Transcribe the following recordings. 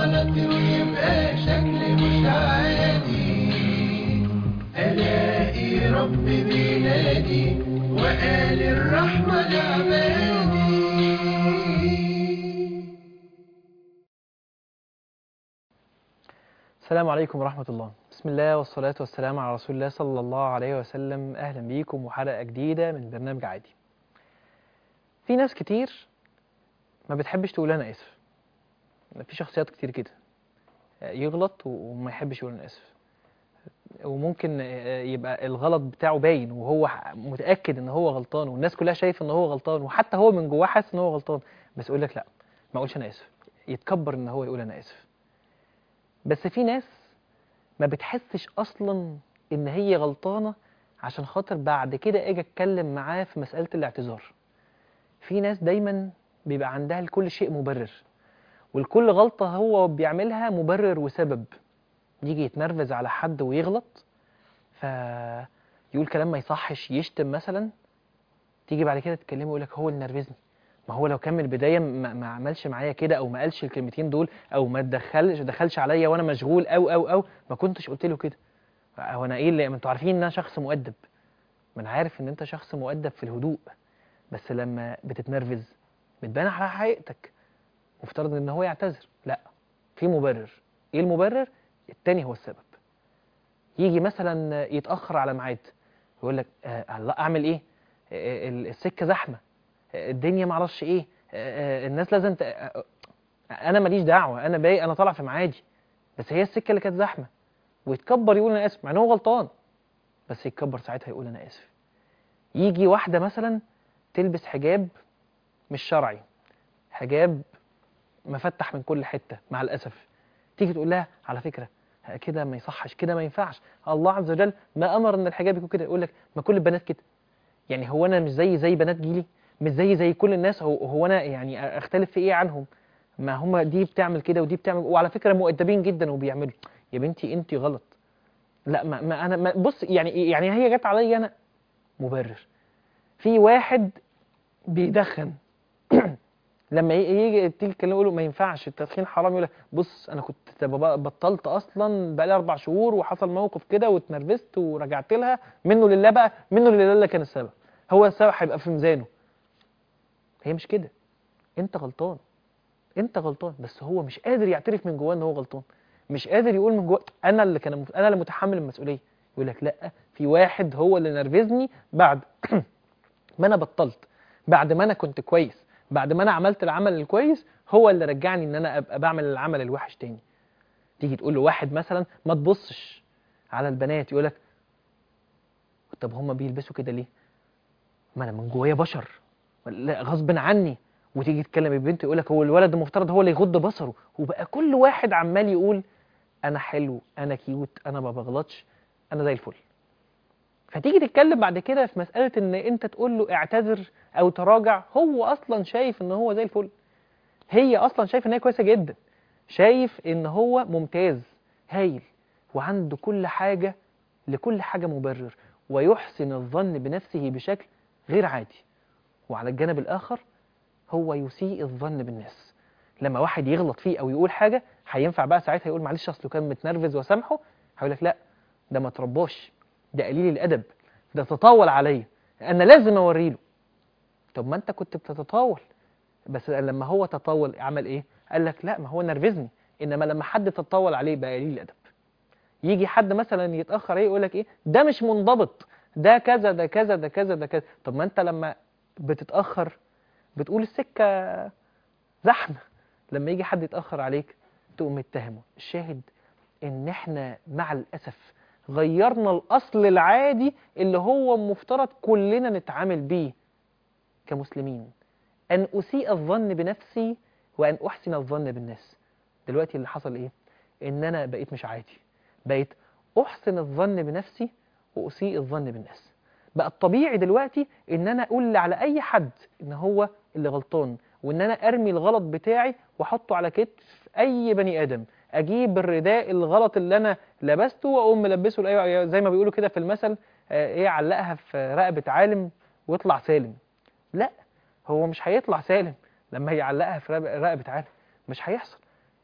غلط ويبقى شكل مش عادي، ألاقي ربي بينادي وقال الرحمة لعبادي. السلام عليكم ورحمة الله. بسم الله والصلاة والسلام على رسول الله صلى الله عليه وسلم. أهلا بيكم وحلقة جديدة من برنامج عادي. في ناس كتير ما بتحبش تقول أنا آسف. في شخصيات كتير كده يغلط وما يحبش يقول أنا آسف، وممكن يبقى الغلط بتاعه باين وهو متأكد إن هو غلطان والناس كلها شايفة إن هو غلطان، وحتى هو من جواه حاسس إن هو غلطان، بس يقول لك لا ما أقولش أنا آسف، يتكبر إن هو يقول أنا آسف. بس في ناس ما بتحسش اصلا ان هي غلطانه عشان خاطر بعد كده اجي اتكلم معاه في مساله الاعتذار. في ناس دايما بيبقى عندها لكل شيء مبرر، ولكل غلطه هو بيعملها مبرر وسبب. يجي يتنرفز على حد ويغلط فيقول كلام ما يصحش، يشتم مثلا، تيجي بعد كده تكلمه يقول لك هو اللي نرفزني. ما هو لو كان من البدايه ما عملش معايا كده، او ما قالش الكلمتين دول، او ما دخلش عليا وانا مشغول او ما كنتش قلت له كده. هو انا ايه اللي، ما انتوا عارفين ان انا شخص مؤدب. ما انا عارف ان انت شخص مؤدب في الهدوء، بس لما بتتنرفز بتبان على حقيقتك. مفترض ان هو يعتذر، لا، في مبرر. ايه المبرر؟ التاني هو السبب. يجي مثلا يتاخر على ميعاد، يقول لك لا اعمل ايه، السكه زحمه، الدنيا معرفش ايه، الناس لازم انا ماليش دعوه، انا بايق، انا طالع في ميعادي، بس هي السكه اللي كانت زحمه. ويتكبر يقول انا اسف مع ان هو غلطان، بس يتكبر ساعتها يقول انا اسف. يجي واحده مثلا تلبس حجاب مش شرعي، حجاب مفتح من كل حته مع الاسف، تيجي تقول لها على فكره كده ما يصحش، كده ما ينفعش، الله عز وجل ما امر ان الحجاب يكون كده. يقول لك ما كل البنات كده، يعني هو انا مش زي بنات جيلي، مش زي كل الناس، هو انا يعني اختلف في ايه عنهم؟ ما هم دي بتعمل كده ودي بتعمل، وعلى فكره مؤدبين جدا وبيعملوا. يا بنتي انت غلط. لا ما انا ما بص، يعني هي جت عليا انا مبرر. في واحد بيدخن لما يجي تيجي تكلمه يقول له ما ينفعش التدخين حرام، يقول لك بص انا كنت بطلت اصلا بقالي 4 شهور وحصل موقف كده واتنرفزت ورجعت لها، منه لله بقى، منه لله اللي كان السبب، هو السبب هيبقى في ميزانه. هي مش كده، انت غلطان، انت غلطان، بس هو مش قادر يعترف من جواه ان هو غلطان، مش قادر يقول من جواه انا اللي متحمل المسؤوليه. يقول لك لا، في واحد هو اللي نرفزني بعد ما انا بطلت، بعد ما انا كنت كويس، بعد ما انا عملت العمل الكويس، هو اللي رجعني ان انا ابقى بعمل العمل الوحش تاني. تيجي تقول له واحد مثلا ما تبصش على البنات، يقول لك طب هم بيلبسوا كده ليه؟ ما انا من جوايا بشر، لا غصب عني. وتيجي تتكلم البنت يقول لك هو الولد المفترض هو اللي يغض بصره، وبقى كل واحد عمال يقول انا حلو، انا كيوت، انا ما بغلطش، انا زي الفل. فتيجي تتكلم بعد كده في مسألة ان انت تقول له اعتذر او تراجع، هو اصلا شايف ان هو زي الفل، هي اصلا شايف ان هي كويسة جدا، شايف ان هو ممتاز هايل، وعنده كل حاجة، لكل حاجة مبرر، ويحسن الظن بنفسه بشكل غير عادي. وعلى الجانب الآخر هو يسيء الظن بالناس. لما واحد يغلط فيه أو يقول حاجة، هينفع بقى ساعتها يقول معلش أصله كان متنرفز وسامحه؟ هيقول لك لا، ده ما ترباش، ده قليل الأدب، ده تطاول عليا، أنا لازم أوريله. طب ما أنت كنت بتتطاول، بس لما هو تطاول عمل إيه؟ قال لك لا، ما هو نرفزني. إنما لما حد تطاول عليه بقى قليل الأدب. يجي حد مثلا يتأخر يقول لك إيه؟ ده مش منضبط، ده كذا ده كذا ده كذا ده كذا. طب ما أنت لما بتتأخر بتقول السكة زحمة، لما يجي حد يتأخر عليك تقوم متهمه. الشاهد ان احنا مع الأسف غيرنا الأصل العادي اللي هو مفترض كلنا نتعامل بيه كمسلمين، أن أسيء الظن بنفسي وأن أحسن الظن بالناس. دلوقتي اللي حصل إيه؟ إن أنا بقيت مش عادي، بقيت أحسن الظن بنفسي وأسيء الظن بالناس. بقى الطبيعي دلوقتي إن أنا أقول على أي حد إن هو اللي غلطان، وإن أنا أرمي الغلط بتاعي وأحطه على كتف أي بني آدم. أجيب الرداء الغلط اللي أنا لبسته وأقوم ملبسه زي ما بيقولوا كده في المثل، إيه، علقها في رقبة عالم ويطلع سالم. لا، هو مش هيطلع سالم لما يعلقها في رقبة عالم، مش هيحصل.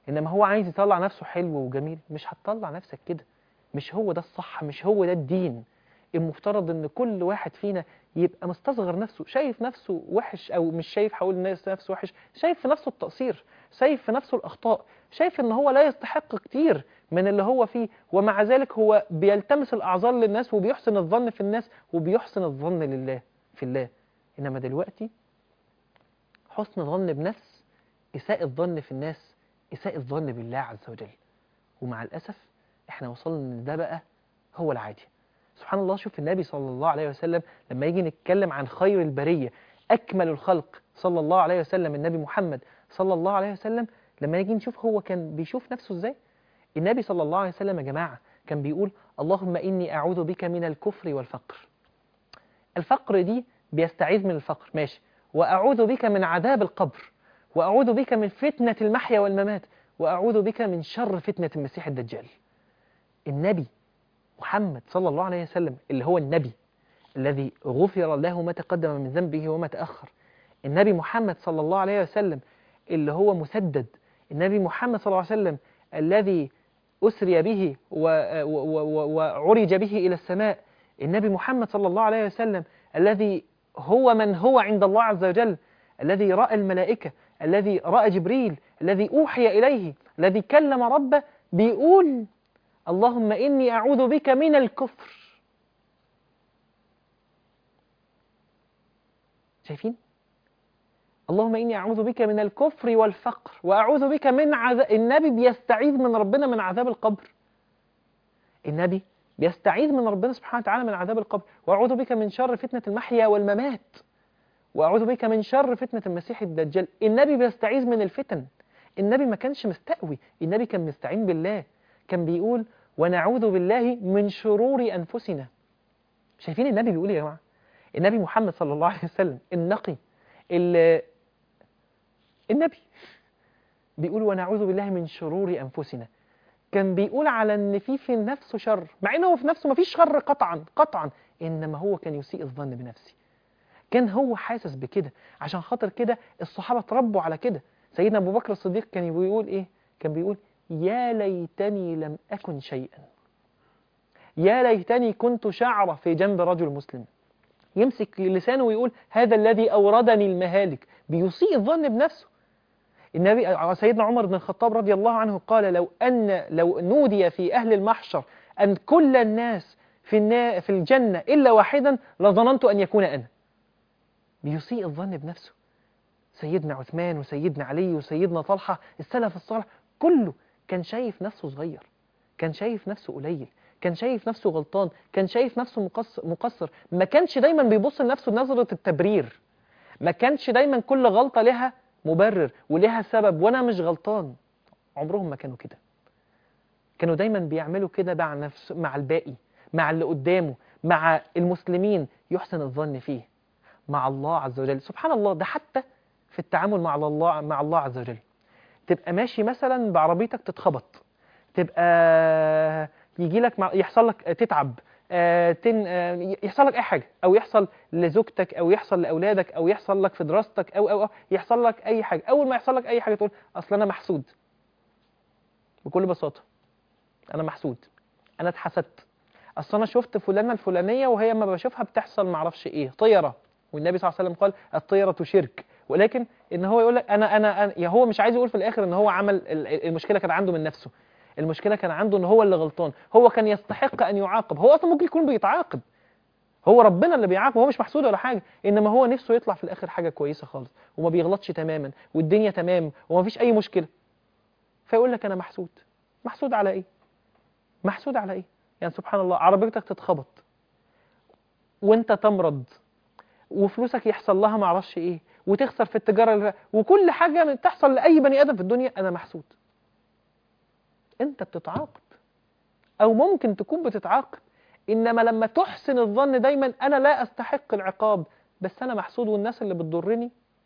انما هو عايز يطلع نفسه حلو وجميل. مش هتطلع نفسك كده، مش هو ده الصح، مش هو ده الدين. المفترض ان كل واحد فينا يبقى مستصغر نفسه، شايف نفسه وحش، او مش شايف، هقول الناس نفسه وحش، شايف في نفسه التقصير، شايف في نفسه الاخطاء، شايف ان هو لا يستحق كتير من اللي هو فيه، ومع ذلك هو بيلتمس الاعذار للناس وبيحسن الظن في الناس وبيحسن الظن لله في الله. انما دلوقتي حسن الظن بنفس، اساءة الظن في الناس، اساءة الظن بالله عز وجل. ومع الاسف احنا وصلنا ان ده بقى هو العادي. سبحان الله، شوف النبي صلى الله عليه وسلم لما يجي نتكلم عن خير البرية، أكمل الخلق صلى الله عليه وسلم، النبي محمد صلى الله عليه وسلم، لما نيجي نشوف هو كان بيشوف نفسه إزاي. النبي صلى الله عليه وسلم يا جماعة كان بيقول اللهم إني أعوذ بك من الكفر والفقر. الفقر دي بيستعيذ من الفقر، ماشي، وأعوذ بك من عذاب القبر، وأعوذ بك من فتنة المحيا والممات، وأعوذ بك من شر فتنة المسيح الدجال. النبي محمد صلى الله عليه وسلم اللي هو النبي الذي غفر له ما تقدم من ذنبه وما تأخر، النبي محمد صلى الله عليه وسلم اللي هو مسدد، النبي محمد صلى الله عليه وسلم الذي أسري به وعرج به إلى السماء، النبي محمد صلى الله عليه وسلم الذي هو من هو عند الله عز وجل، الذي رأى الملائكة، الذي رأى جبريل، الذي أوحي إليه، الذي كلم ربه، بيقول اللهم إني أعوذ بك من الكفر. شايفين؟ اللهم إني أعوذ بك من الكفر والفقر، وأعوذ بك من عذاب. النبي بيستعيذ من ربنا من عذاب القبر، النبي بيستعيذ من ربنا سبحانه وتعالى من عذاب القبر، وأعوذ بك من شر فتنة المحيا والممات، وأعوذ بك من شر فتنة المسيح الدجال. النبي بيستعيذ من الفتن، النبي ما كانش مستقوي، النبي كان مستعين بالله، كان بيقول ونعوذ بالله من شرور أنفسنا. شايفين النبي بيقول يا جماعة؟ النبي محمد صلى الله عليه وسلم النقي، النبي بيقول ونعوذ بالله من شرور أنفسنا. كان بيقول على ان في نفسه شر، مع انه في نفسه ما فيش شر قطعا، انما هو كان يسيء الظن بنفسه، كان هو حاسس بكده. عشان خاطر كده الصحابة تربوا على كده. سيدنا أبو بكر الصديق كان بيقول إيه؟ كان بيقول يا ليتني لم أكن شيئا، يا ليتني كنت شعرة في جنب رجل مسلم. يمسك لسانه ويقول هذا الذي أوردني المهالك، بيسيء الظن بنفسه. النبي سيدنا عمر بن الخطاب رضي الله عنه قال لو نودي في أهل المحشر أن كل الناس في الجنة إلا واحدا لظننت أن يكون أنا. بيسيء الظن بنفسه. سيدنا عثمان وسيدنا علي وسيدنا طلحة السلف الصالح كله كان شايف نفسه صغير، كان شايف نفسه قليل، كان شايف نفسه غلطان، كان شايف نفسه مقصر. ما كانش دايما بيبص لنفسه نظرة التبرير، ما كانش دايما كل غلطة لها مبرر ولها سبب وانا مش غلطان. عمرهم ما كانوا كده، كانوا دايما بيعملوا كده مع نفس، مع الباقي، مع اللي قدامه، مع المسلمين، يحسن الظن فيه. مع الله عز وجل سبحان الله، ده حتى في التعامل مع الله عز وجل. تبقى ماشي مثلا بعربيتك تتخبط، تبقى يجي لك يحصل لك تتعب، يحصل لك اي حاجه، او يحصل لزوجتك، او يحصل لاولادك، او يحصل لك في دراستك، او يحصل لك اي حاجه. اول ما يحصل لك اي حاجه تقول اصل انا محسود. بكل بساطه انا محسود، انا اتحسدت، اصل انا شفت فلانه الفلانيه وهي ما بشوفها بتحصل معرفش ايه طيره. والنبي صلى الله عليه وسلم قال الطيره شرك. ولكن ان هو يقول لك انا يا هو مش عايز يقول في الاخر ان هو عمل المشكله كانت عنده من نفسه، المشكله كان عنده ان هو اللي غلطان، هو كان يستحق ان يعاقب، هو اصلا ممكن يكون بيتعاقب، هو ربنا اللي بيعاقب، هو مش محسود ولا حاجه، انما هو نفسه يطلع في الاخر حاجه كويسه خالص وما بيغلطش تماما والدنيا تمام وما فيش اي مشكله. فيقول لك انا محسود. محسود على ايه؟ محسود على ايه؟ يعني سبحان الله، عربيتك تتخبط وانت تمرض وفلوسك يحصل لها معرفش ايه وتخسر في التجاره وكل حاجه تحصل لاي بني ادم في الدنيا، انا محسود. انت بتتعاقب او ممكن تكون بتتعاقب، انما لما تحسن الظن دايما انا لا استحق العقاب بس انا محسود والناس اللي بتضرني.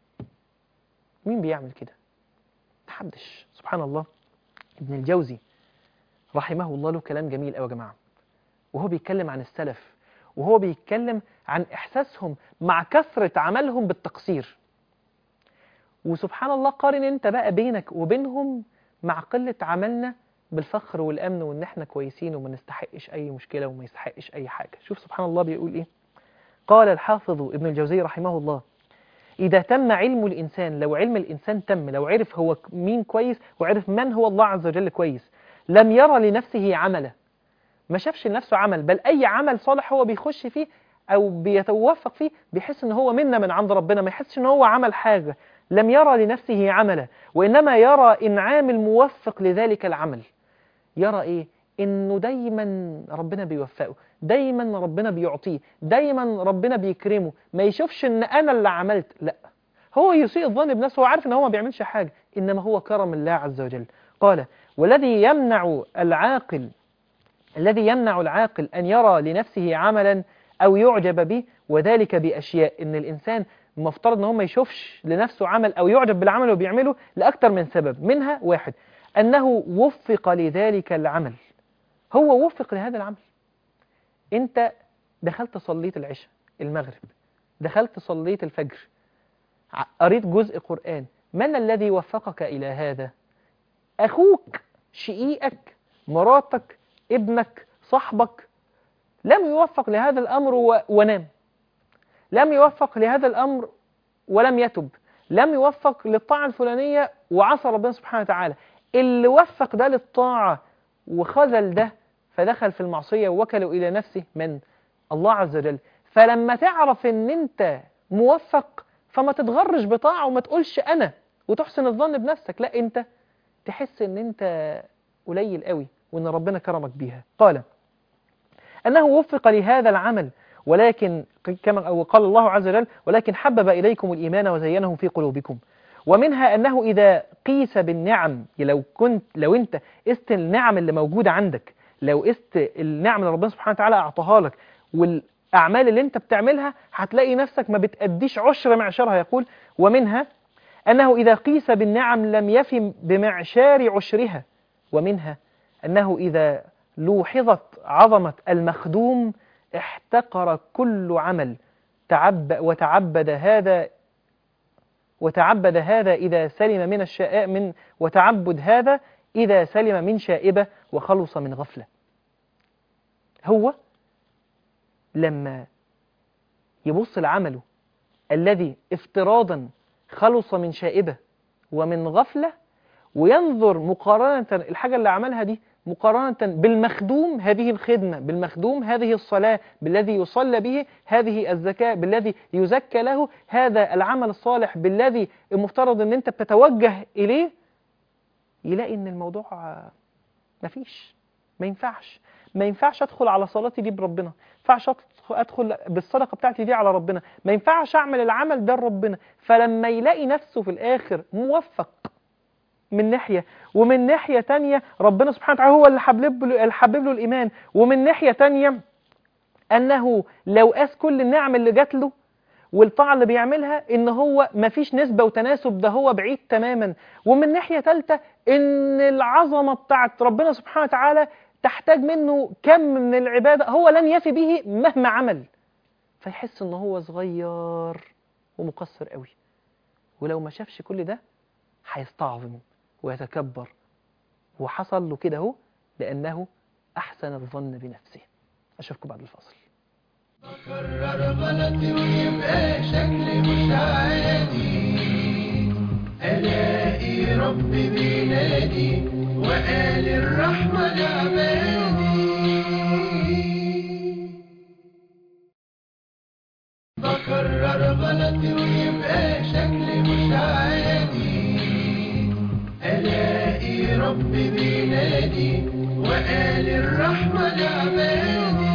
مين بيعمل كده؟ محدش. سبحان الله. ابن الجوزي رحمه الله له كلام جميل قوي يا جماعه، وهو بيتكلم عن السلف، وهو بيتكلم عن احساسهم مع كثره عملهم بالتقصير. وسبحان الله قارن انت بقى بينك وبينهم مع قلة عملنا بالفخر والأمن وإن إحنا كويسين وما نستحقش أي مشكلة وما يستحقش أي حاجة. شوف سبحان الله بيقول إيه. قال الحافظ ابن الجوزي رحمه الله: إذا تم علم الإنسان، لو علم الإنسان تم، لو عرف هو مين كويس وعرف من هو الله عز وجل كويس، لم يرى لنفسه عملا، ما شافش لنفسه عمل، بل أي عمل صالح هو بيخش فيه أو بيتوفق فيه بيحس إن هو منة من عند ربنا، ما يحسش إن هو عمل حاجة. لم يرى لنفسه عملا، وإنما يرى إنعام الموفق لذلك العمل. يرى إيه؟ إنه دايما ربنا بيوفقه، دايما ربنا بيعطيه، دايما ربنا بيكرمه. ما يشوفش إن أنا اللي عملت، لا، هو يسيء الظن بنفسه، هو عارف إن هو ما بيعملش حاجة، إنما هو كرم الله عز وجل. قال: والذي يمنع العاقل أن يرى لنفسه عملا أو يعجب به، وذلك بأشياء. إن الإنسان مفترض إن هو ما يشوفش لنفسه عمل أو يعجب بالعمل اللي بيعمله لأكثر من سبب. منها واحد، أنه وفق لذلك العمل، هو وفق لهذا العمل. أنت دخلت صليت العشاء، المغرب، دخلت صليت الفجر، قريت جزء قرآن، من الذي وفقك إلى هذا؟ أخوك، شقيقك، مراتك، ابنك، صاحبك، لم يوفق لهذا الأمر ونام، لم يوفق لهذا الأمر ولم يتب، لم يوفق للطاعة الفلانية وعصى ربنا سبحانه وتعالى. اللي وفق ده للطاعة وخذل ده فدخل في المعصية ووكله إلى نفسه من الله عز وجل. فلما تعرف ان انت موفق فما تتغرش بطاعة وما تقولش أنا وتحسن الظن بنفسك، لا، انت تحس ان انت قليل قوي وان ربنا كرمك بيها. قال أنه وفق لهذا العمل، ولكن كما قال الله عز وجل: ولكن حبب إليكم الإيمان وزينه في قلوبكم. ومنها أنه إذا قيس بالنعم، لو أنت قست النعم اللي موجودة عندك، لو قست النعم اللي ربنا سبحانه وتعالى أعطاها لك والأعمال اللي أنت بتعملها، هتلاقي نفسك ما بتأديش عشر معشرها. يقول: ومنها أنه إذا قيس بالنعم لم يفي بمعشار عشرها. ومنها أنه إذا لوحظت عظمة المخدوم احتقر كل عمل، وتعبد هذا إذا سلم من الشائب، وتعبد هذا إذا سلم من شائبة وخلص من غفلة. هو لما يبص لعمله الذي افتراضا خلص من شائبة ومن غفلة، وينظر مقارنة الحاجة اللي عملها دي مقارنة بالمخدوم، هذه الخدمة، بالمخدوم هذه الصلاة، بالذي يصلى به هذه الزكاة، بالذي يزكى له هذا العمل الصالح، بالذي المفترض ان انت بتتوجه اليه، يلاقي ان الموضوع ما ينفعش ادخل على صلاتي دي بربنا، ما ينفعش ادخل بالصدقة بتاعتي دي على ربنا، ما ينفعش اعمل العمل ده لربنا. فلما يلاقي نفسه في الاخر موفق من ناحية، ومن ناحية تانية ربنا سبحانه وتعالى هو اللي حبب له الإيمان، ومن ناحية تانية أنه لو قاس كل النعم اللي جات له والطاعة اللي بيعملها إن هو مفيش نسبة وتناسب، ده هو بعيد تماما، ومن ناحية ثالثة إن العظمة بتاعت ربنا سبحانه وتعالى تحتاج منه كم من العبادة هو لن يفي به مهما عمل، فيحس إن هو صغير ومقصر قوي. ولو ما شافش كل ده هيستعظم ويتكبر، وحصل له كده اهو لأنه أحسن الظن بنفسه. أشوفكم بعد الفاصل. بكرر غلطي ويبقى شكلي مش عادي، ألاقي ربي بينادي وقال الرحمة لعبادي. بكرر غلطي ويبقى شكلي مش عادي، ألاقي ربي بينادي وقال الرحمة لعبادي.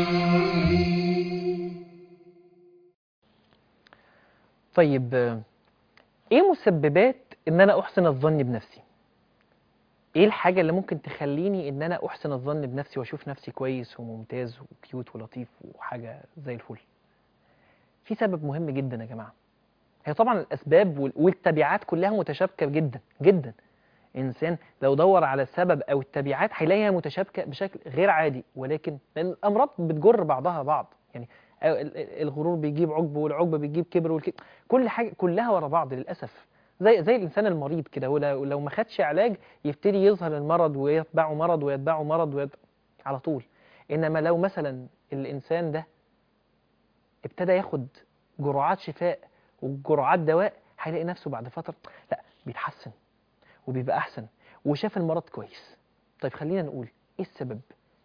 طيب، ايه مسببات ان انا احسن الظن بنفسي؟ ايه الحاجة اللي ممكن تخليني ان انا احسن الظن بنفسي واشوف نفسي كويس وممتاز وكيوت ولطيف وحاجة زي الفل؟ في سبب مهم جدا يا جماعة. هي طبعا الاسباب والتبعات كلها متشابكة جدا جدا. إنسان لو دور على السبب أو التبعات هيلاقيها متشابكة بشكل غير عادي، ولكن لأن الأمراض بتجر بعضها بعض. يعني الغرور بيجيب عجب، والعجب بيجيب كبر، كل حاجة كلها ورا بعض للأسف. زي الإنسان المريض كده، ولو ما خدش علاج يبتدي يظهر المرض ويتبعه مرض ويتبعه مرض على طول. إنما لو مثلا الإنسان ده ابتدى ياخد جرعات شفاء وجرعات دواء، هيلاقي نفسه بعد فترة لا بيتحسن وبيبقى أحسن وشاف المرض كويس. طيب خلينا نقول إيه السبب؟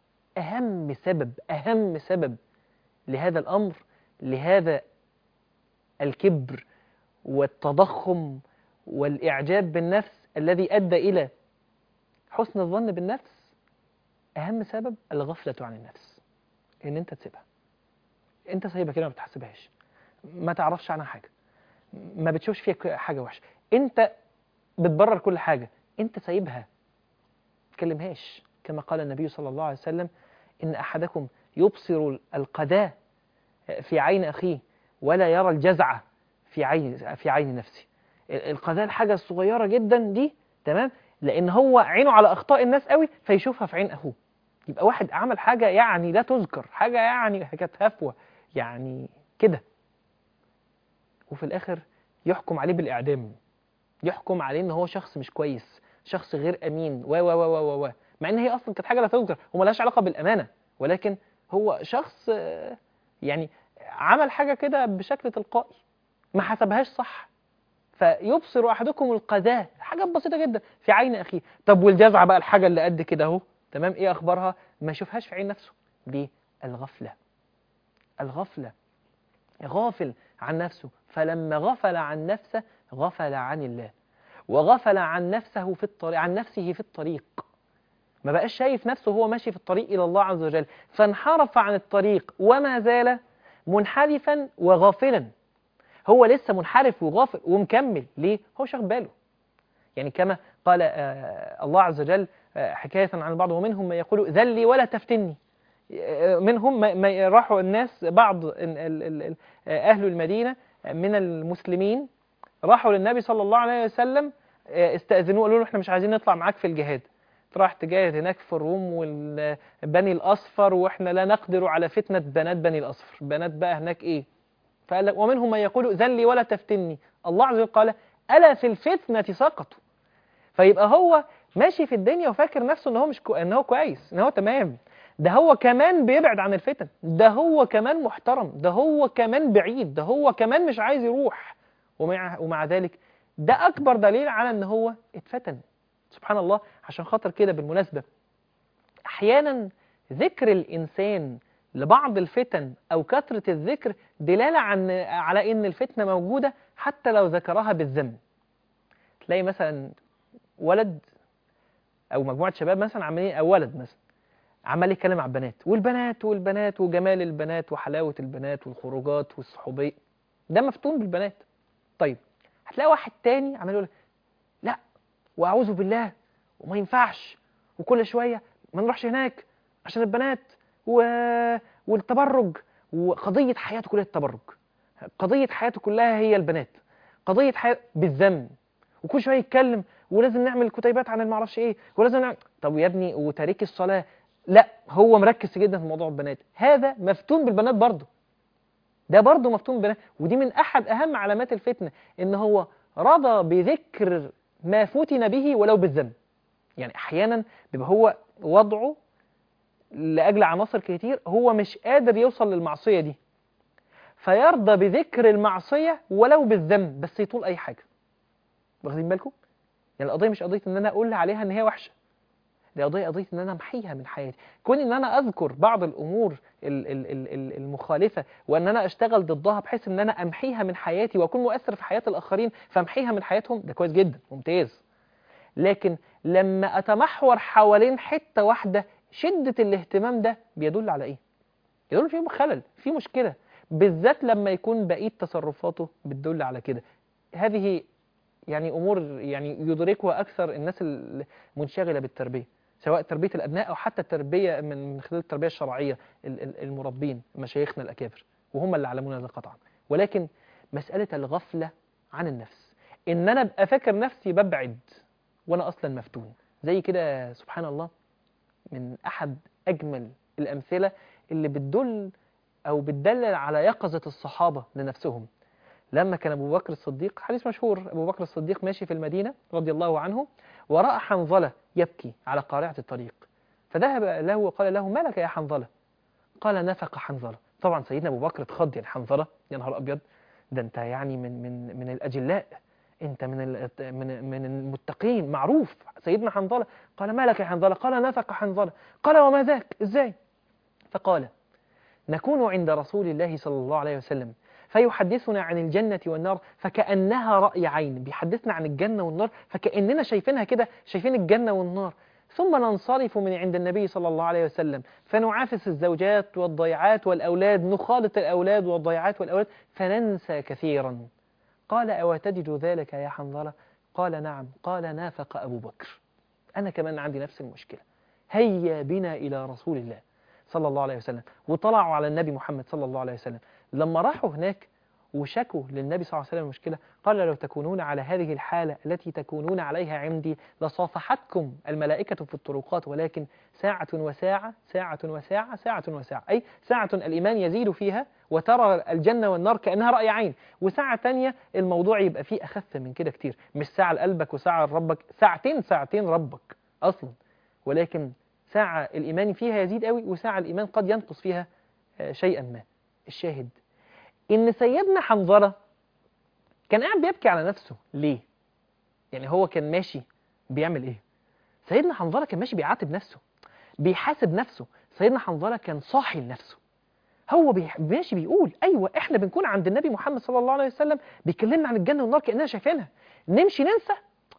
أهم سبب لهذا الأمر، لهذا الكبر والتضخم والإعجاب بالنفس الذي أدى إلى حسن الظن بالنفس، أهم سبب الغفلة عن النفس. إن أنت تسيبها، أنت سايبها كده ما بتحسبهاش، ما تعرفش عنها حاجة، ما بتشوفش فيها حاجة وحشة، أنت بتبرر كل حاجة، أنت سايبها ما تكلمهاش. كما قال النبي صلى الله عليه وسلم: إن أحدكم يبصر القذاة في عين أخيه ولا يرى الجزعة في عين نفسه. القذاة الحاجة الصغيرة جدا دي، تمام، لأن هو عينه على أخطاء الناس قوي فيشوفها في عين أخوه. يبقى واحد عمل حاجة يعني لا تذكر، حاجة يعني كانت هفوة يعني كده، وفي الآخر يحكم عليه بالإعدام، يحكم عليه إن هو شخص مش كويس، شخص غير أمين و و و و و مع إن هي أصلا كانت حاجة لا تذكر وملهاش علاقة بالأمانة، ولكن هو شخص يعني عمل حاجة كده بشكل تلقائي ما حسبهاش صح. فيبصر أحدكم القذاة، حاجة بسيطة جدا، في عين أخيه. طب والجزعة بقى، الحاجة اللي قد كده أهو، تمام، إيه أخبارها؟ ما يشوفهاش في عين نفسه. ليه؟ الغفلة، غافل عن نفسه، فلما غفل عن نفسه غفل عن الله، وغفل عن نفسه في الطريق، ما بقاش شايف نفسه هو ماشي في الطريق إلى الله عز وجل، فانحرف عن الطريق وما زال منحرفا وغافلا. هو لسه منحرف وغافل ومكمل. ليه؟ هو شاغل باله. يعني كما قال الله عز وجل حكاية عن البعض: ومنهم من يقول ذلي ولا تفتني. منهم ما راحوا الناس، بعض أهل المدينة من المسلمين راحوا للنبي صلى الله عليه وسلم استأذنوه، قالوا له احنا مش عايزين نطلع معاك في الجهاد، راح تجاهد هناك في الروم والبني الأصفر، واحنا لا نقدر على فتنة بنات بني الأصفر، بنات بقى هناك ايه. فقال ومنهم من يقول ذلي ولا تفتني. الله عز وجل قال: ألا في الفتنة سقطوا. فيبقى هو ماشي في الدنيا وفاكر نفسه ان هو مش ان هو كويس، ان هو تمام، ده هو كمان بيبعد عن الفتن، ده هو كمان محترم، ده هو كمان بعيد، ده هو كمان مش عايز يروح. ومع ذلك ده أكبر دليل على ان هو اتفتن. سبحان الله. عشان خاطر كده بالمناسبة، أحيانا ذكر الإنسان لبعض الفتن أو كثرة الذكر دلالة على إن الفتنة موجودة حتى لو ذكرها بالذم. تلاقي مثلا ولد أو مجموعة شباب مثلا عمالين، أو ولد مثلا عمال يتكلم عن البنات والبنات وجمال البنات وحلاوة البنات والخروجات والصحوبية، ده مفتون بالبنات. طيب هتلاقي واحد تاني عمال يقول لا وأعوذ بالله وما ينفعش، وكل شوية ما نروحش هناك عشان البنات والتبرج، وقضية حياته كلها التبرج، قضية حياته كلها هي البنات، قضية حياته بالذم، وكل شوية يتكلم ولازم نعمل كتيبات عن المعرفش ايه ولازم نعمل. طب يا ابني وتاريك الصلاة؟ لا، هو مركز جدا في موضوع البنات، هذا مفتون بالبنات برضه، ده برضه مفتون بالبنات. ودي من أحد أهم علامات الفتنة، إن هو رضى بذكر ما فتن به ولو بالذم. يعني أحيانا بيبقى هو وضعه لأجل عناصر كتير هو مش قادر يوصل للمعصية دي، فيرضى بذكر المعصية ولو بالذم، بس يطول أي حاجة. واخدين بالكم؟ يعني القضية مش قضية إن أنا أقول عليها إن هي وحشة، دي قضية إن أنا أمحيها من حياتي. كون إن أنا أذكر بعض الأمور المخالفة وإن أنا أشتغل ضدها بحيث إن أنا أمحيها من حياتي وأكون مؤثر في حياة الآخرين فأمحيها من حياتهم، ده كويس جدا، ممتاز. لكن لما أتمحور حوالين حتة واحدة، شدة الاهتمام ده بيدل على إيه؟ يدل فيه خلل، فيه مشكلة، بالذات لما يكون بقية تصرفاته بتدل على كده. هذه يعني أمور يعني يدركها أكثر الناس المنشغلة بالتربية، سواء تربية الأبناء أو حتى التربية من خلال التربية الشرعية، المربين مشايخنا الأكابر، وهم اللي علمونا هذا قطعا. ولكن مسألة الغفلة عن النفس، إن أنا أبقى فاكر نفسي ببعد وأنا أصلا مفتون، زي كده سبحان الله. من أحد أجمل الأمثلة اللي بتدل أو بتدلل على يقظة الصحابة لنفسهم، لما كان أبو بكر الصديق، حديث مشهور، أبو بكر الصديق ماشي في المدينة رضي الله عنه ورأى حنظلة يبكي على قارعة الطريق، فذهب له وقال له: ما لك يا حنظلة؟ قال: نفق حنظلة. طبعا سيدنا أبو بكر اتخض، يعني حنظلة يا نهار أبيض، ده أنت يعني من الأجلاء، أنت من المتقين، معروف سيدنا حنظلة. قال: ما لك يا حنظلة؟ قال: نفق حنظلة. قال: وما ذاك؟ إزاي؟ فقال: نكون عند رسول الله صلى الله عليه وسلم فيحدثنا عن الجنة والنار فكأنها رأي عين، بيحدثنا عن الجنة والنار فكأننا شايفينها كده، شايفين الجنة والنار. ثم ننصرف من عند النبي صلى الله عليه وسلم فنعافس الزوجات والضيعات والأولاد، نخالط الأولاد والضيعات والأولاد فننسى كثيرا. قال: أو تجد ذلك يا حنظلة؟ قال: نعم. قال: نافق أبو بكر. أنا كمان عندي نفس المشكلة. هيا بنا إلى رسول الله صلى الله عليه وسلم. وطلعوا على النبي محمد صلى الله عليه وسلم. لما راحوا هناك وشكوا للنبي صلى الله عليه وسلم المشكلة، قال: لو تكونون على هذه الحالة التي تكونون عليها عندي لصافحتكم الملائكة في الطرقات، ولكن ساعة وساعة، ساعة وساعة، ساعة وساعة، أي ساعة الإيمان يزيد فيها وترى الجنة والنار كأنها رأي عين، وساعة تانية الموضوع يبقى فيه أخف من كده كتير، مش ساعة لقلبك وساعة لربك، ساعتين ربك أصلا، ولكن ساعة الإيمان فيها يزيد قوي وساعة الإيمان قد ينقص فيها شيئا ما. الشاهد إن سيدنا حنظلة كان قاعد بيبكي على نفسه. ليه؟ يعني هو كان ماشي بيعمل إيه؟ سيدنا حنظلة كان ماشي بيعاتب نفسه، بيحاسب نفسه. سيدنا حنظلة كان صاحي لنفسه، هو ماشي بيقول: أيوة إحنا بنكون عند النبي محمد صلى الله عليه وسلم بيكلمنا عن الجنة والنار كأننا شايفينها، نمشي ننسى؟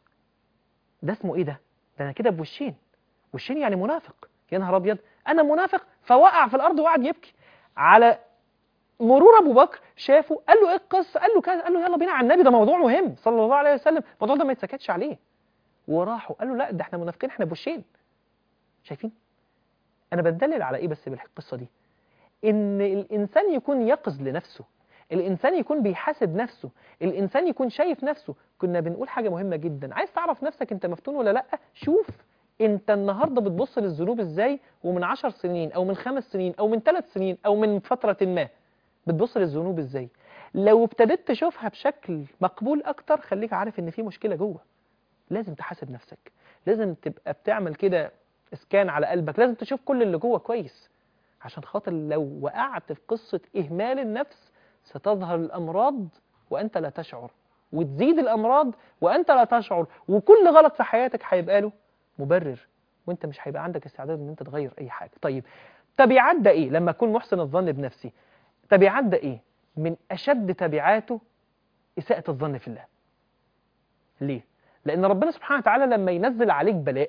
ده اسمه إيه ده؟ ده أنا كده بوشين، وشين يعني منافق. يا نهار ابيض، انا منافق. فوقع في الارض وقعد يبكي. على مرور ابو بكر شافه، قال له: ايه القصه؟ قال له كذا. قال له: يلا بينا على النبي، ده موضوع مهم صلى الله عليه وسلم، الموضوع ده ما يتسكتش عليه. وراحوا قال له: لا، ده احنا منافقين، احنا بوشين. شايفين انا بدلل على ايه بس بالقصه دي؟ ان الانسان يكون يقظ لنفسه، الانسان يكون بيحاسب نفسه، الانسان يكون شايف نفسه. كنا بنقول حاجه مهمه جدا: عايز تعرف نفسك انت مفتون ولا لا؟ شوف انت النهارده بتبص للذنوب ازاي، ومن 10 سنين او من 5 سنين او من 3 سنين او من فتره ما بتبص للذنوب ازاي. لو ابتديت تشوفها بشكل مقبول اكتر، خليك عارف ان في مشكله جوه. لازم تحاسب نفسك، لازم تبقى بتعمل كده اسكان على قلبك، لازم تشوف كل اللي جوه كويس، عشان خاطر لو وقعت في قصة إهمال النفس ستظهر الأمراض وأنت لا تشعر، وتزيد الأمراض وأنت لا تشعر، وكل غلط في حياتك هيبقى له مبرر، وأنت مش هيبقى عندك استعداد أن أنت تغير أي حاجة. طيب تبعات ده إيه لما أكون محسن الظن بنفسي؟ تبعات ده إيه؟ من أشد تبعاته إساءة الظن في الله. ليه؟ لأن ربنا سبحانه وتعالى لما ينزل عليك بلاء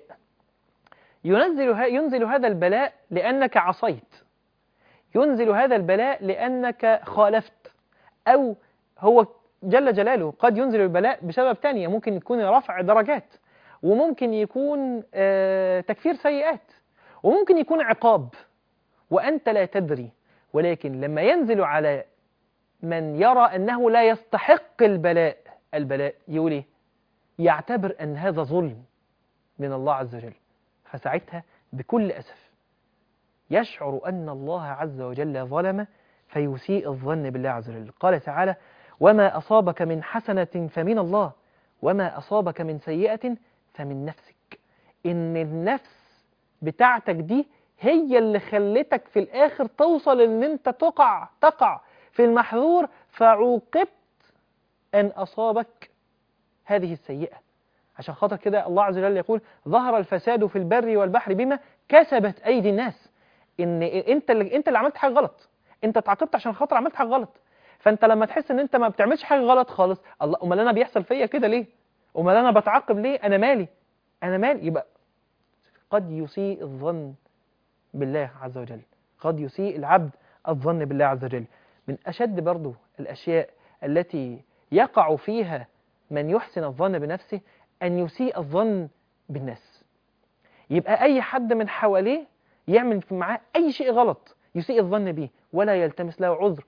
ينزل هذا البلاء لأنك عصيت، ينزل هذا البلاء لأنك خالفت، أو هو جل جلاله قد ينزل البلاء بسبب تانية، ممكن يكون رفع درجات، وممكن يكون تكفير سيئات، وممكن يكون عقاب وأنت لا تدري. ولكن لما ينزل على من يرى أنه لا يستحق البلاء يقول إيه؟ يعتبر أن هذا ظلم من الله عز وجل، فساعتها بكل أسف يشعر أن الله عز وجل ظلم فيسيء الظن بالله عز وجل. قال تعالى: وما أصابك من حسنة فمن الله وما أصابك من سيئة فمن نفسك. إن النفس بتاعتك دي هي اللي خلتك في الآخر توصل إن أنت تقع في المحظور، فعوقبت أن أصابك هذه السيئة. عشان خاطر كده الله عز وجل يقول: ظهر الفساد في البر والبحر بما كسبت أيدي الناس. ان انت اللي عملت حاجه غلط، انت اتعاقبت عشان خاطر عملت حاجه غلط. فانت لما تحس ان انت ما بتعملش حاجه غلط خالص، الله، امال انا بيحصل فيا كده ليه؟ امال انا بتعاقب ليه؟ انا مالي؟ يبقى قد يسيء الظن بالله عز وجل، قد يسيء العبد الظن بالله عز وجل. من اشد برضو الاشياء التي يقع فيها من يحسن الظن بنفسه ان يسيء الظن بالناس. يبقى اي حد من حواليه يعمل معاه أي شيء غلط يسيء الظن به ولا يلتمس له عذر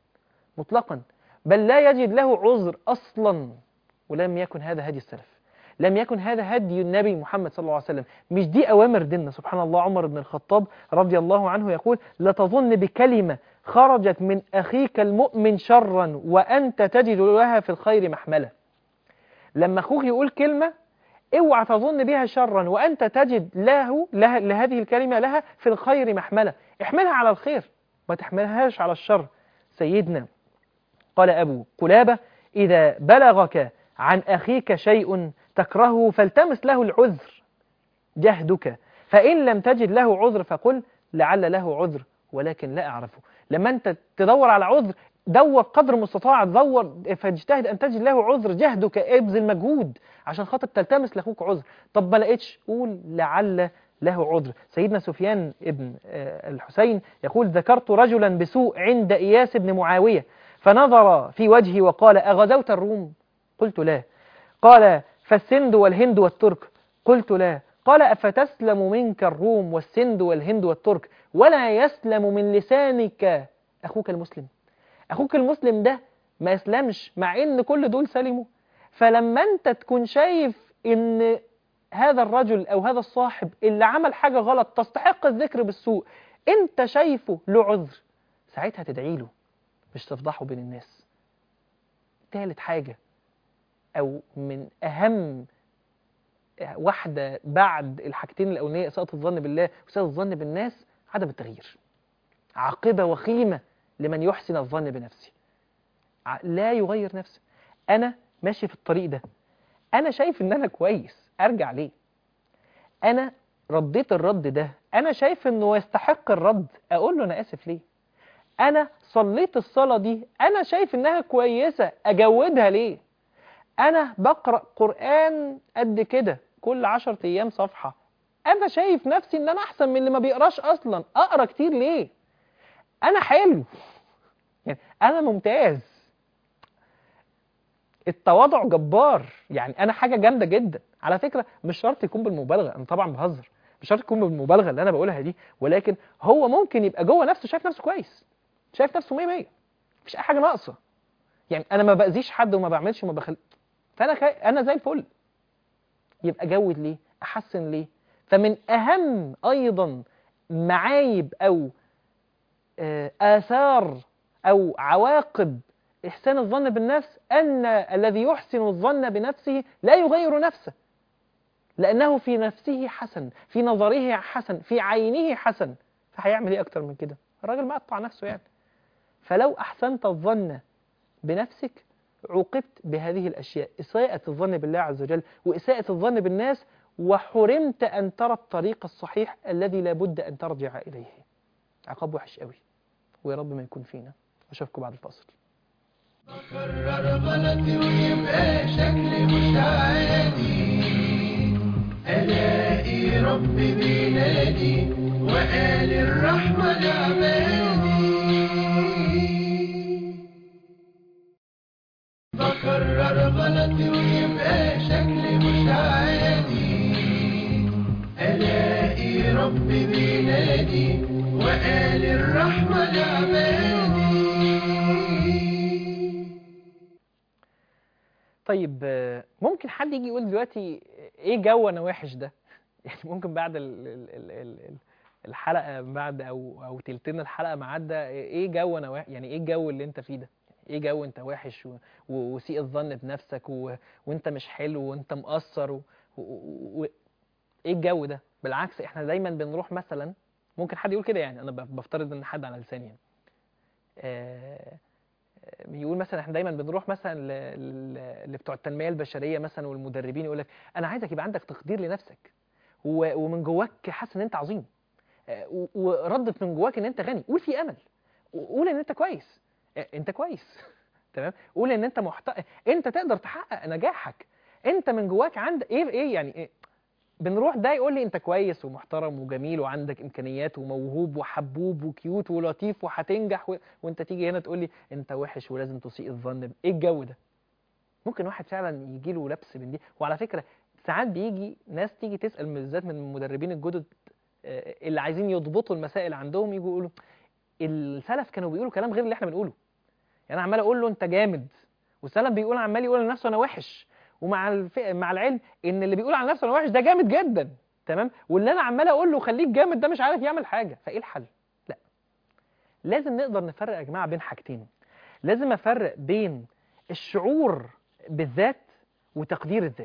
مطلقا، بل لا يجد له عذر أصلا، ولم يكن هذا هدي السلف. لم يكن هذا هدي النبي محمد صلى الله عليه وسلم، مش دي أوامر ديننا. سبحان الله، عمر بن الخطاب رضي الله عنه يقول: لا تظن بكلمة خرجت من أخيك المؤمن شرا وأنت تجد لها في الخير محملة. لما أخوك يقول كلمة اوعى تظن بها شرا وأنت تجد لهذه الكلمة لها في الخير محملة. احملها على الخير ما تحملهاش على الشر. سيدنا قال أبو قلابة: إذا بلغك عن أخيك شيء تكرهه فالتمس له العذر جهدك، فإن لم تجد له عذر فقل لعل له عذر ولكن لا أعرفه. لما أنت تدور على عذر دور قدر المستطاع، دور فاجتهد أن تجد له عذر جهدك، ابذل مجهود عشان خاطر تلتمس لأخوك عذر. طب ما لقيتش قول لعل له عذر. سيدنا سفيان ابن الحسين يقول: ذكرت رجلا بسوء عند إياس بن معاوية فنظر في وجهي وقال: أغزوت الروم؟ قلت لا. قال: فالسند والهند والترك؟ قلت لا. قال: أفتسلم منك الروم والسند والهند والترك ولا يسلم من لسانك أخوك المسلم؟ أخوك المسلم ده ما يسلمش مع إن كل دول سلموا. فلما أنت تكون شايف إن هذا الرجل أو هذا الصاحب اللي عمل حاجة غلط تستحق الذكر بالسوء أنت شايفه له عذر، ساعتها تدعي له مش تفضحه بين الناس. ثالث حاجة أو من أهم واحدة بعد الحاجتين الأولانية، إساءة الظن بالله وإساءة الظن بالناس، عدم التغيير. عاقبة وخيمة لمن يحسن الظن بنفسه، لا يغير نفسه. أنا ماشي في الطريق ده، أنا شايف إن أنا كويس، أرجع ليه؟ أنا رديت الرد ده، أنا شايف إنه يستحق الرد، أقول له أنا آسف ليه؟ أنا صليت الصلاة دي أنا شايف إنها كويسة، أجودها ليه؟ أنا بقرأ قرآن قد كده كل 10 أيام صفحة، أنا شايف نفسي إن أنا أحسن من اللي ما بيقراش أصلا، أقرأ كتير ليه؟ أنا حلو، يعني أنا ممتاز. التواضع جبار، يعني أنا حاجة جامدة جدا. على فكرة مش شرط يكون بالمبالغة، أنا طبعا بهزر، مش شرط يكون بالمبالغة اللي أنا بقولها دي، ولكن هو ممكن يبقى جوه نفسه شايف نفسه كويس، شايف نفسه 100 مفيش أي حاجة ناقصة. يعني أنا ما بأذيش حد وما بعملش وما بخل، فأنا أنا زي الفل. يبقى جود ليه؟ أحسن ليه؟ فمن أهم أيضا معايب أو آثار أو عواقب إحسان الظن بالنفس أن الذي يحسن الظن بنفسه لا يغير نفسه، لأنه في نفسه حسن، في نظره حسن، في عينه حسن، فهيعمل إيه أكتر من كده؟ الراجل مقطع نفسه يعني. فلو أحسنت الظن بنفسك عوقبت بهذه الأشياء: إساءة الظن بالله عز وجل وإساءة الظن بالناس، وحرمت أن ترى الطريق الصحيح الذي لابد أن ترجع إليه. عقاب وحش قوي، ويا رب ما يكون فينا. أشوفكم بعد الفاصل. بكرر غلطي ويبقى شكلي مش عادي، ألاقي ربي بينادي وقال الرحمة لعبادي. بكرر غلطي ويبقى شكلي مش عادي، ألاقي ربي بينادي وقال الرحمة لعبادي. طيب ممكن حد يجي يقول دلوقتي ايه جو انا وحش ده؟ يعني ممكن بعد الحلقه، بعد او تلتين الحلقه معدى، ايه جو انا وحش؟ يعني ايه الجو اللي انت فيه ده؟ ايه جو انت وحش وسيء الظن بنفسك وانت مش حلو وانت مقصر ايه الجو ده؟ بالعكس احنا دايما بنروح مثلا، ممكن حد يقول كده، يعني انا بفترض ان حد على لساني يعني بيقول مثلا احنا دايما بنروح مثلا لبتوع التنميه البشريه مثلا والمدربين، يقول لك انا عايزك يبقى عندك تقدير لنفسك ومن جواك حاسس ان انت عظيم، وردت من جواك ان انت غني، قول في امل، قول ان انت كويس، انت كويس تمام، قول ان انت انت تقدر تحقق نجاحك، انت من جواك عندك ايه يعني إيه؟ بنروح ده يقول لي انت كويس ومحترم وجميل وعندك امكانيات وموهوب وحبوب وكيوت ولطيف وهتنجح وانت تيجي هنا تقول لي انت وحش ولازم تسيء الظن ايه الجو ده؟ ممكن واحد فعلا يجي له لبس من دي. وعلى فكره ساعات بيجي ناس تيجي تسال بالذات من المدربين الجدد اللي عايزين يضبطوا المسائل عندهم، يجوا يقولوا السلف كانوا بيقولوا كلام غير اللي احنا بنقوله. يعني انا عمال اقول له انت جامد، والسلف عمال يقول لنفسه انا وحش، مع العلم ان اللي بيقول على نفسه انا وحش ده جامد جدا، تمام، واللي انا عمال اقول له خليك جامد ده مش عارف يعمل حاجه. فايه الحل؟ لا، لازم نقدر نفرق يا جماعه بين حاجتين. لازم افرق بين الشعور بالذات وتقدير الذات.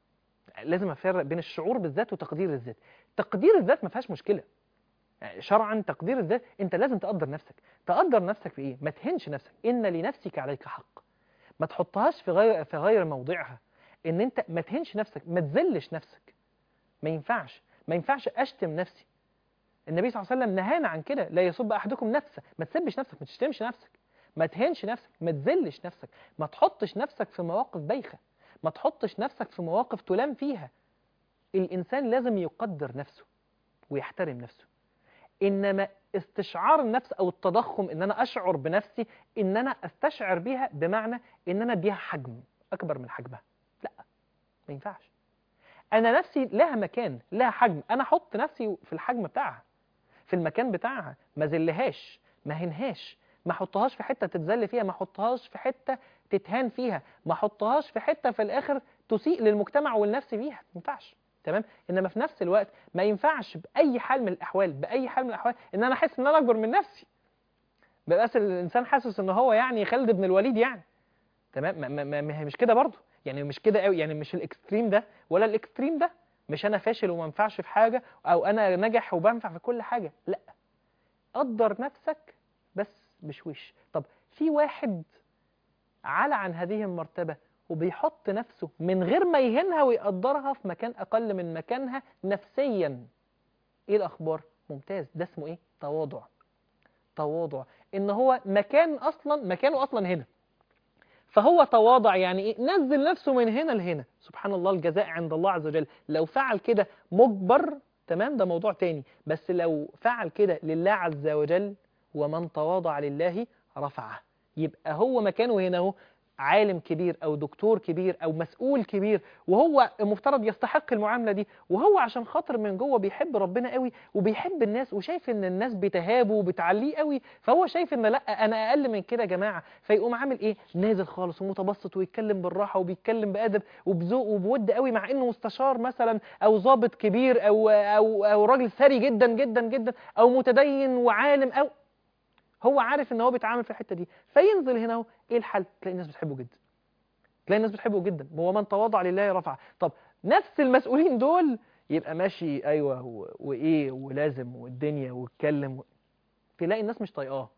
لازم افرق بين الشعور بالذات وتقدير الذات. تقدير الذات ما فيهاش مشكله، يعني شرعا تقدير الذات انت لازم تقدر نفسك. تقدر نفسك في ايه؟ ما تهنش نفسك، ان لنفسك عليك حق. ما تحطهاش في غير موضعها. ان انت ما تهنش نفسك، ما تذلش نفسك. ما ينفعش، ما ينفعش اشتم نفسي. النبي صلى الله عليه وسلم نهانا عن كده، لا يسب احدكم نفسه. ما تسبش نفسك، ما تشتمش نفسك، ما تهنش نفسك، ما تذلش نفسك، ما تحطش نفسك في مواقف بايخه، ما تحطش نفسك في مواقف تلام فيها. الانسان لازم يقدر نفسه ويحترم نفسه. انما استشعار النفس او التضخم، ان انا اشعر بنفسي، ان انا استشعر بيها بمعنى ان انا اديها حجم اكبر من حجمها، لا، ما ينفعش. انا نفسي لها مكان، لها حجم، انا احط نفسي في الحجم بتاعها، في المكان بتاعها، ما ذلهاش، ما هنهاش، ما احطهاش في حته تتذل فيها، ما احطهاش في حته تتهان فيها، ما احطهاش في حته في الاخر تسيء للمجتمع والنفس بيها. ما ينفعش، تمام. انما في نفس الوقت ما ينفعش باي حال من الاحوال، باي حال من الاحوال، ان انا احس ان انا اكبر من نفسي. بس الانسان حاسس ان هو يعني خالد بن الوليد يعني، تمام. ما هي مش كده برضه، يعني مش كده قوي، يعني مش الاكستريم ده ولا الاكستريم ده. مش انا فاشل وما ينفعش في حاجه، او انا ناجح وبنفع في كل حاجه، لا. قدر نفسك بس بشويش. طب في واحد علا عن هذه المرتبة وبيحط نفسه من غير ما يهنها ويقدرها في مكان أقل من مكانها نفسيا، إيه الأخبار؟ ممتاز. ده اسمه إيه؟ تواضع. تواضع إن هو مكانه أصلا هنا، فهو تواضع. يعني إيه؟ نزل نفسه من هنا لهنا. سبحان الله، الجزاء عند الله عز وجل. لو فعل كده مجبر، تمام، ده موضوع تاني. بس لو فعل كده لله عز وجل، ومن تواضع لله رفعه، يبقى هو مكانه هنا اهو، عالم كبير او دكتور كبير او مسؤول كبير، وهو المفترض يستحق المعامله دي، وهو عشان خاطر من جوه بيحب ربنا قوي وبيحب الناس، وشايف ان الناس بتهابه وبتعليه قوي، فهو شايف ان لا، انا اقل من كده يا جماعه. فيقوم عامل ايه؟ نازل خالص ومتبسط ويتكلم بالراحه وبيتكلم بادب وبذوق وبود قوي، مع انه مستشار مثلا او ضابط كبير او راجل ثري جدا جدا جدا او متدين وعالم، او هو عارف ان هو بيتعامل في الحته دي. فينزل هنا اهو، ايه الحل؟ تلاقي الناس بتحبه جدا، تلاقي الناس بتحبه جدا. هو من تواضع لله رفعه. طب نفس المسؤولين دول يبقى ماشي ايوه وايه ولازم والدنيا واتكلم تلاقي الناس مش طايقاه.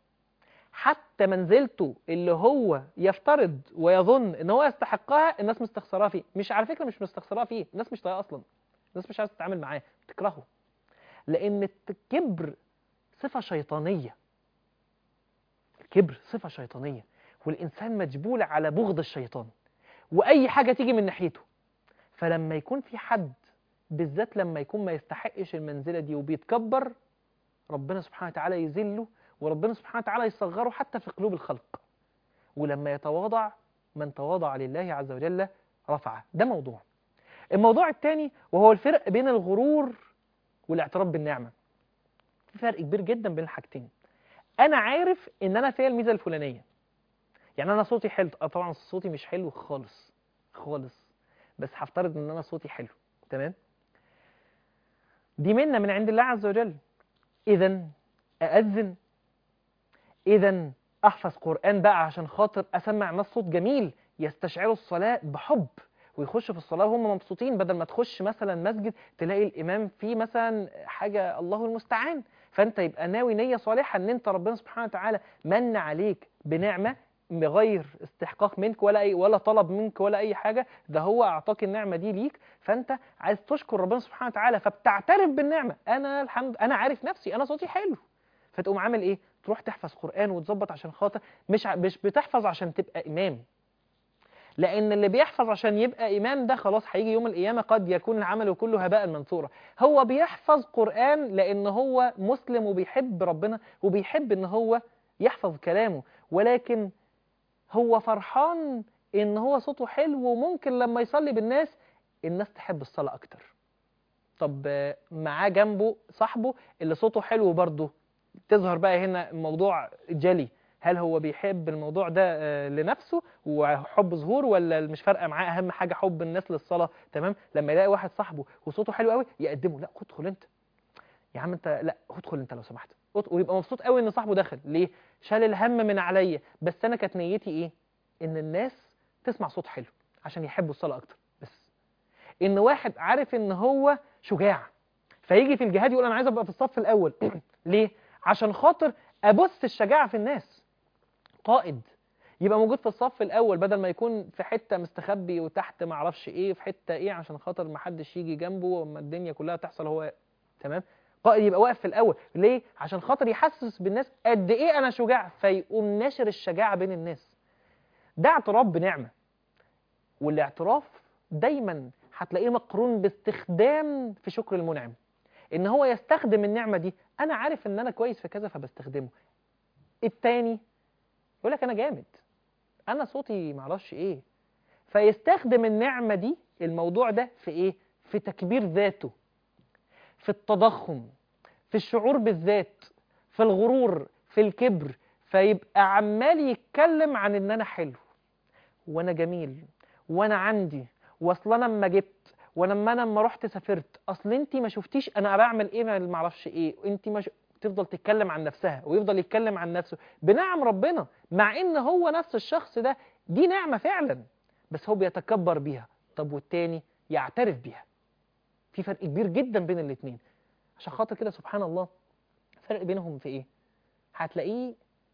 حتى منزلته اللي هو يفترض ويظن ان هو يستحقها، الناس مستخسراه فيه. مش على فكره مش مستخسراه فيه، الناس مش طايقاه اصلا، الناس مش عايزه تتعامل معاه، بتكرهه. لان الكبر صفه شيطانيه، الكبر صفة شيطانية، والإنسان مجبول على بغض الشيطان وأي حاجة تيجي من ناحيته. فلما يكون في حد، بالذات لما يكون ما يستحقش المنزلة دي وبيتكبر، ربنا سبحانه وتعالى يذله، وربنا سبحانه وتعالى يصغره حتى في قلوب الخلق. ولما يتواضع، من تواضع لله عز وجل رفعه. ده موضوع. الموضوع الثاني وهو الفرق بين الغرور والاعتراف بالنعمة. في فرق كبير جدا بين الحاجتين. أنا عارف إن أنا فيا الميزة الفلانية، يعني انا صوتي حلو، طبعا صوتي مش حلو خالص خالص، بس هفترض ان انا صوتي حلو، تمام، دي منة من عند الله عز وجل. اذا ااذن، اذا احفظ قرآن بقى عشان خاطر اسمع الناس صوت جميل يستشعروا الصلاة بحب ويخشوا في الصلاة وهم مبسوطين، بدل ما تخش مثلا مسجد تلاقي الامام فيه مثلا حاجة الله المستعان. فانت يبقى ناوي نية صالحة ان انت ربنا سبحانه وتعالى من عليك بنعمة بغير استحقاق منك ولا طلب منك ولا اي حاجة، ده هو اعطاك النعمة دي ليك، فانت عايز تشكر ربنا سبحانه وتعالى، فبتعترف بالنعمة. انا عارف نفسي، انا صوتي حلو، فتقوم عامل ايه؟ تروح تحفظ قرآن وتظبط عشان خاطر مش بتحفظ عشان تبقى امام، لان اللي بيحفظ عشان يبقى امام ده خلاص هيجي يوم القيامة قد يكون عمله كله هباء منثورا. هو بيحفظ قرآن لان هو مسلم وبيحب ربنا وبيحب ان هو يحفظ كلامه، ولكن هو فرحان ان هو صوته حلو وممكن لما يصلي بالناس الناس تحب الصلاة اكتر. طب معاه جنبه صاحبه اللي صوته حلو برضه، تظهر بقى هنا الموضوع جلي، هل هو بيحب الموضوع ده لنفسه وحب ظهور، ولا مش فارقه معاه اهم حاجه حب الناس للصلاه؟ تمام. لما يلاقي واحد صاحبه وصوته حلو قوي يقدمه، لا ادخل انت يا عم، انت لا ادخل انت لو سمحت، ويبقى مبسوط قوي ان صاحبه دخل. ليه؟ شال الهم من عليا، بس انا كانت نيتي ايه؟ ان الناس تسمع صوت حلو عشان يحبوا الصلاه اكتر. بس ان واحد عارف ان هو شجاع فيجي في الجهاد يقول انا عايز ابقى في الصف الاول ليه؟ عشان خاطر ابث الشجاعه في الناس. قائد يبقى موجود في الصف الاول بدل ما يكون في حته مستخبي وتحت ما اعرفش ايه في حته ايه، عشان خاطر ما حدش يجي جنبه وما الدنيا كلها تحصل هو. تمام. قائد يبقى واقف في الاول ليه؟ عشان خاطر يحسس بالناس قد ايه انا شجاع، فيقوم ناشر الشجاعه بين الناس. ده اعتراف بنعمه، والاعتراف دايما هتلاقيه مقرون باستخدام في شكر المنعم، ان هو يستخدم النعمه دي. انا عارف ان انا كويس في كذا فبستخدمه. التاني يقول لك انا جامد، انا صوتي معرفش ايه، فيستخدم النعمه دي، الموضوع ده في ايه؟ في تكبير ذاته، في التضخم، في الشعور بالذات، في الغرور، في الكبر، فيبقى عمال يتكلم عن ان انا حلو وانا جميل وانا عندي، واصل انا اما جبت، ولما انا اما رحت سافرت، اصل انت ما شفتيش انا بعمل ايه ما اعرفش ايه، انت ما تفضل تتكلم عن نفسها ويفضل يتكلم عن نفسه بنعم ربنا، مع ان هو نفس الشخص ده دي نعمة فعلا، بس هو بيتكبر بيها. طب والتاني يعترف بيها. في فرق كبير جدا بين الاتنين. عشان خاطر كده سبحان الله الفرق بينهم في ايه؟ هتلاقيه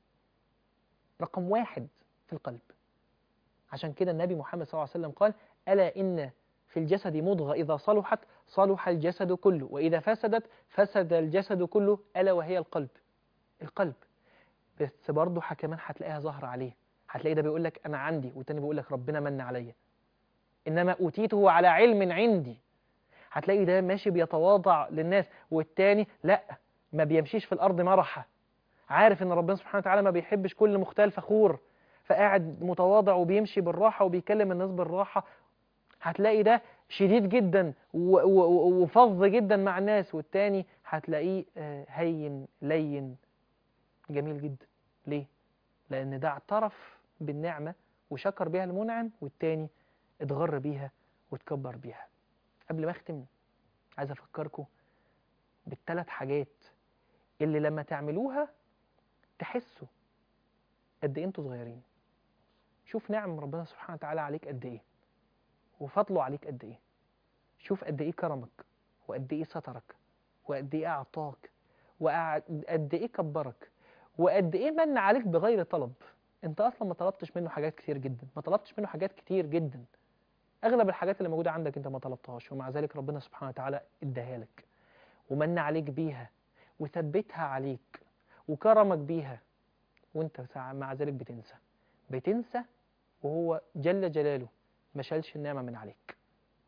رقم واحد في القلب. عشان كده النبي محمد صلى الله عليه وسلم قال ألا إن في الجسد مضغة إذا صلحت صلح الجسد كله، وإذا فسدت فسد الجسد كله، ألا وهي القلب. القلب. بس برضه كمان هتلاقيها ظاهرة عليه، هتلاقي ده بيقول لك أنا عندي، والتاني بيقول لك ربنا من عليا، إنما أوتيته على علم عندي. هتلاقي ده ماشي بيتواضع للناس، والتاني لا، ما بيمشيش في الأرض مرحة، عارف إن ربنا سبحانه وتعالى ما بيحبش كل مختال فخور، فقاعد متواضع وبيمشي بالراحة وبيكلم الناس بالراحة. هتلاقي ده شديد جدا وفظ جدا مع الناس، والتاني هتلاقيه هين لين جميل جدا. ليه؟ لأن ده اعترف بالنعمة وشكر بيها المنعم، والتاني اتغر بيها واتكبر بيها. قبل ما أختم عايز أفكركم بالثلاث حاجات اللي لما تعملوها تحسوا قد إيه أنتوا صغيرين. شوف نعم ربنا سبحانه وتعالى عليك قد إيه، وفضله عليك قد إيه. شوف قد إيه كرمك، وقد إيه سترك، وقد إيه أعطاك، وقد إيه كبرك، وقد إيه من عليك بغير طلب. أنت أصلا ما طلبتش منه حاجات كتير جدا، ما طلبتش منه حاجات كتير جدا. أغلب الحاجات اللي موجودة عندك أنت ما طلبتهاش، ومع ذلك ربنا سبحانه وتعالى إداها لك ومن عليك بيها وثبتها عليك وكرمك بيها، وأنت مع ذلك بتنسى وهو جل جلاله ما شالش النعمة من عليك.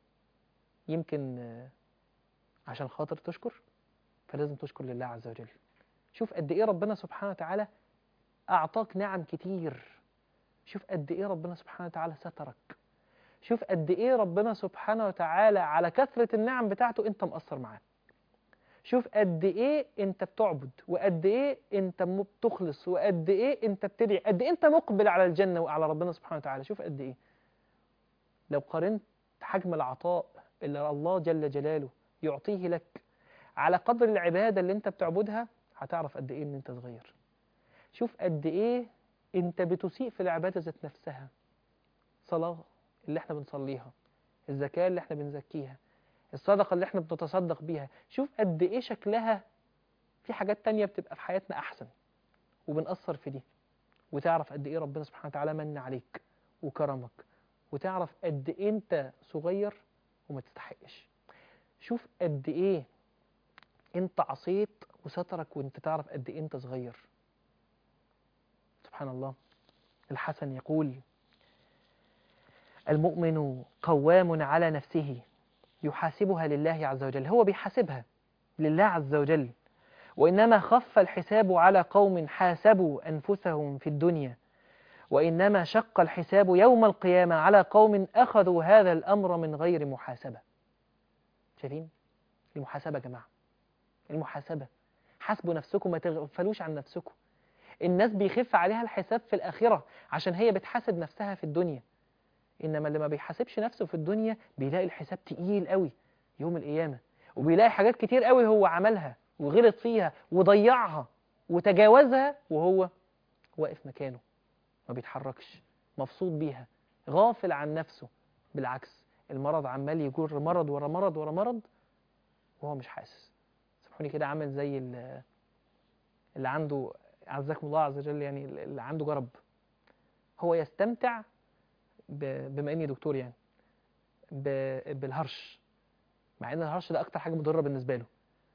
يمكن عشان خاطر تشكر فلازم تشكر لله عز وجل. شوف قد إيه ربنا سبحانه وتعالى أعطاك نعم كتير، شوف قد إيه ربنا سبحانه وتعالى سترك، شوف قد إيه ربنا سبحانه وتعالى على كثرة النعم بتاعته أنت مقصر معاه. شوف قد إيه أنت بتعبد، وقد إيه أنت بتخلص، وقد إيه أنت بتدعي، قد إيه أنت مقبل على الجنة وعلى ربنا سبحانه وتعالى. شوف قد إيه لو قارنت حجم العطاء اللي الله جل جلاله يعطيه لك على قدر العبادة اللي أنت بتعبدها، هتعرف قد إيه إن أنت صغير. شوف قد إيه أنت بتسيء في العبادة ذات نفسها. صلاة اللي احنا بنصليها، الزكاة اللي احنا بنزكيها، الصدقة اللي احنا بنتصدق بيها، شوف قد إيه شكلها في حاجات تانية بتبقى في حياتنا أحسن وبنأثر في دي. وتعرف قد إيه ربنا سبحانه وتعالى من عليك وكرمك، وتعرف قد إيه أنت صغير وما تستحقش. شوف قد إيه أنت عصيت وسترك وأنت تعرف قد إيه أنت صغير. سبحان الله. الحسن يقول المؤمن قوام على نفسه يحاسبها لله عز وجل. هو بيحاسبها لله عز وجل، وإنما خف الحساب على قوم حاسبوا أنفسهم في الدنيا، وإنما شق الحساب يوم القيامة على قوم أخذوا هذا الأمر من غير محاسبة. شايفين؟ المحاسبة يا جماعة، المحاسبة. حاسبوا نفسكم، ما تغفلوش عن نفسكم. الناس بيخف عليها الحساب في الآخرة عشان هي بتحاسب نفسها في الدنيا. إنما اللي ما بيحاسبش نفسه في الدنيا بيلاقي الحساب تقيل قوي يوم القيامة، وبيلاقي حاجات كتير قوي هو عملها وغلط فيها وضيعها وتجاوزها وهو واقف مكانه ما بيتحركش، مبسوط بيها، غافل عن نفسه. بالعكس، المرض عمال يجر مرض ورا مرض ورا مرض وهو مش حاسس. سامحوني كده، عامل زي اللي عنده، عزكم الله عز وجل، يعني اللي عنده جرب، هو يستمتع بما اني دكتور يعني بالهرش، مع ان الهرش ده اكتر حاجه مضره بالنسبه له،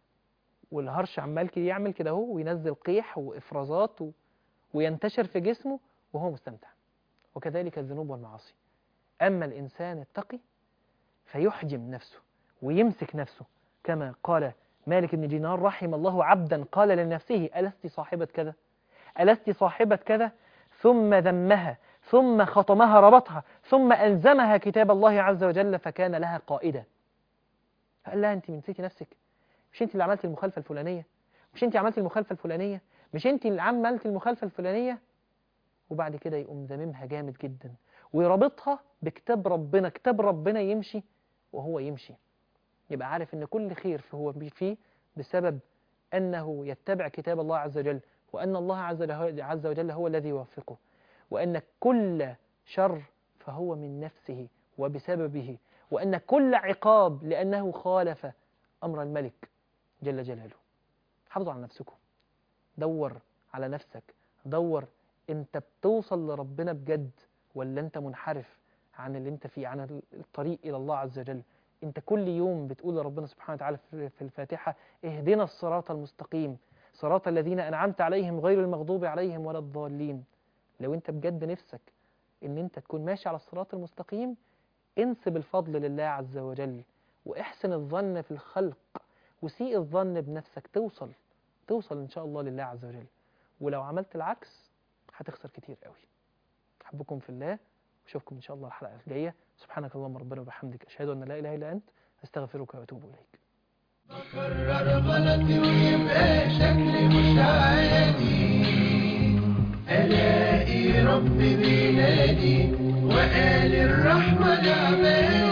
والهرش عمال كده يعمل كده اهو وينزل قيح وافرازات وينتشر في جسمه وهو مستمتع. وكذلك الذنوب والمعاصي. اما الانسان التقي فيحجم نفسه ويمسك نفسه، كما قال مالك بن دينار رحم الله عبدا قال لنفسه ألست صاحبة كذا، ألست صاحبة كذا، ثم ذمها ثم خطمها ربطها ثم ألزمها كتاب الله عز وجل فكان لها قائدا. فقال لها أنت نسيتي نفسك؟ مش أنت اللي عملت المخالفة الفلانية؟ مش أنت عملت المخالفة الفلانية؟ مش أنت اللي عملت المخالفة الفلانية؟ وبعد كده يقوم ذممها جامد جدا ويربطها بكتاب ربنا، كتاب ربنا يمشي وهو يمشي، يبقى عارف ان كل خير هو فيه بسبب انه يتبع كتاب الله عز وجل، وان الله عز وجل هو الذي يوفقه، وان كل شر فهو من نفسه وبسببه، وان كل عقاب لانه خالف امر الملك جل جلاله. حافظوا على نفسكم، دور على نفسك، دور انت بتوصل لربنا بجد ولا انت منحرف عن اللي انت فيه، عن الطريق الى الله عز وجل. انت كل يوم بتقول لربنا سبحانه وتعالى في الفاتحة اهدنا الصراط المستقيم صراط الذين أنعمت عليهم غير المغضوب عليهم ولا الضالين. لو انت بجد نفسك ان انت تكون ماشي على الصراط المستقيم، انسب الفضل لله عز وجل واحسن الظن في الخلق وسيء الظن بنفسك، توصل ان شاء الله لله عز وجل. ولو عملت العكس هتخسر كتير قوي. أحبكم في الله، واشوفكم ان شاء الله الحلقة الجاية. سبحانك اللهم ربنا وبحمدك، أشهد أن لا إله إلا أنت، أستغفرك وأتوب إليك. بكرر غلطي ويبقى شكلي مش عادي، ألاقي ربي بينادي وقال الرحمة لعبادي.